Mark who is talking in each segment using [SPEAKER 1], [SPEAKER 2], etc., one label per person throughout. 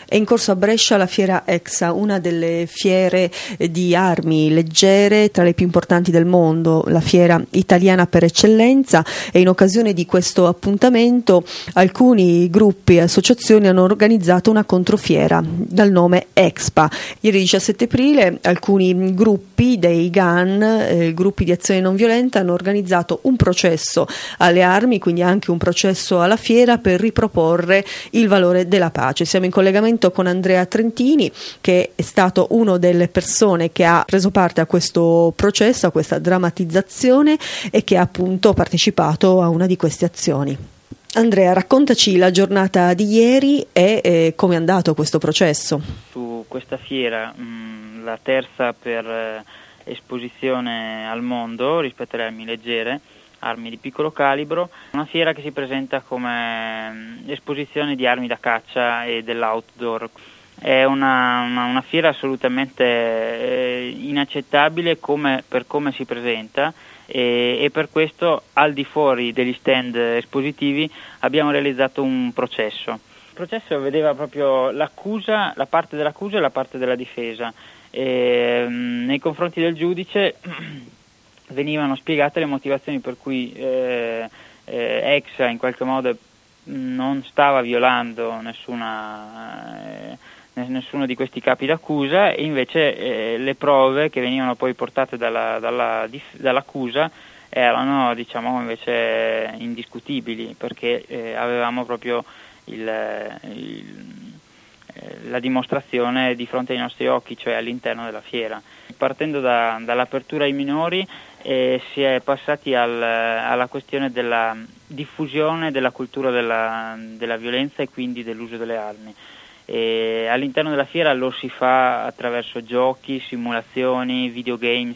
[SPEAKER 1] È in corso a Brescia la fiera EXA, una delle fiere di armi leggere tra le più importanti del mondo, la fiera italiana per eccellenza, e in occasione di questo appuntamento alcuni gruppi e associazioni hanno organizzato una controfiera dal nome EXPA. Ieri 17 aprile alcuni gruppi dei GAN, gruppi di azione non violenta, hanno organizzato un processo alle armi, quindi anche un processo alla fiera per riproporre il valore della pace. Siamo in collegamento con Andrea Trentini, che è stato uno delle persone che ha preso parte a questo processo, a questa drammatizzazione, e che ha appunto partecipato a una di queste azioni. Andrea, raccontaci la giornata di ieri e come è andato questo processo.
[SPEAKER 2] Su questa fiera, la terza per esposizione al mondo rispetto alle armi leggere, armi di piccolo calibro, una fiera che si presenta come esposizione di armi da caccia e dell'outdoor. È una fiera assolutamente inaccettabile per come si presenta, e per questo al di fuori degli stand espositivi abbiamo realizzato un processo. Il processo vedeva proprio l'accusa, la parte dell'accusa e la parte della difesa. Nei confronti del giudice venivano spiegate le motivazioni per cui EXA in qualche modo non stava violando nessuno di questi capi d'accusa, e invece le prove che venivano poi portate dall'accusa erano, diciamo, invece indiscutibili, perché avevamo proprio la dimostrazione di fronte ai nostri occhi, cioè all'interno della fiera. Partendo dall'apertura ai minori si è passati alla questione della diffusione della cultura della violenza e quindi dell'uso delle armi. All'interno della fiera lo si fa attraverso giochi, simulazioni, videogames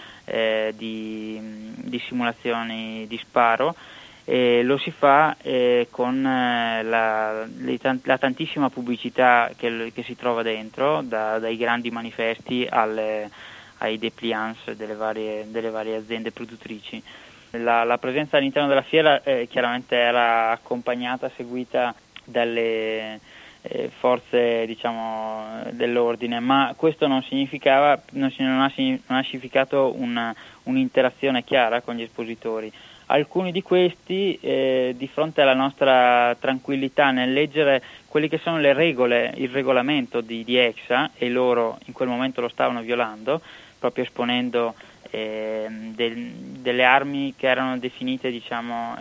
[SPEAKER 2] di simulazioni di sparo. Lo si fa con la tantissima pubblicità che si trova dentro, dai grandi manifesti ai dépliants delle varie aziende produttrici. La presenza all'interno della fiera chiaramente era accompagnata, seguita dalle forze, diciamo, dell'ordine, ma questo non ha significato un'interazione chiara con gli espositori. Alcuni di questi, di fronte alla nostra tranquillità nel leggere quelle che sono le regole, il regolamento di EXA, e loro in quel momento lo stavano violando, proprio esponendo delle armi che erano definite, diciamo,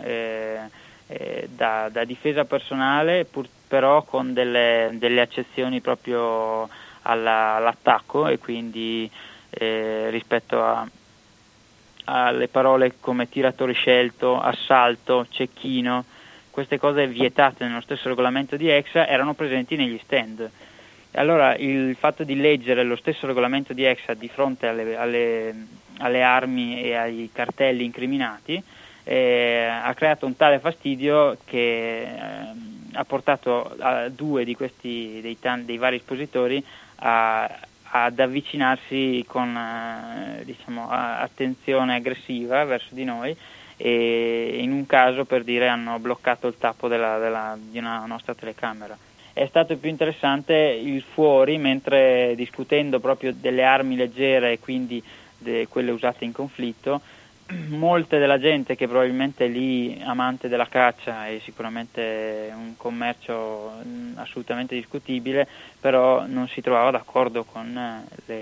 [SPEAKER 2] da difesa personale, però con delle accezioni proprio all'attacco, e quindi rispetto alle parole come tiratore scelto, assalto, cecchino, queste cose vietate nello stesso regolamento di EXA erano presenti negli stand. Allora il fatto di leggere lo stesso regolamento di EXA di fronte alle armi e ai cartelli incriminati ha creato un tale fastidio che ha portato a due di questi dei vari espositori ad avvicinarsi con diciamo attenzione aggressiva verso di noi, e in un caso, per dire, hanno bloccato il tappo di una nostra telecamera. È stato più interessante il fuori, mentre discutendo proprio delle armi leggere e quindi quelle usate in conflitto, molte della gente che probabilmente è lì amante della caccia, è sicuramente un commercio assolutamente discutibile, però non si trovava d'accordo con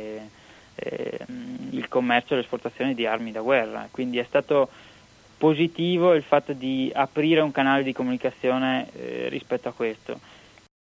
[SPEAKER 2] il commercio e l'esportazione di armi da guerra. Quindi è stato positivo il fatto di aprire un canale di comunicazione rispetto a questo.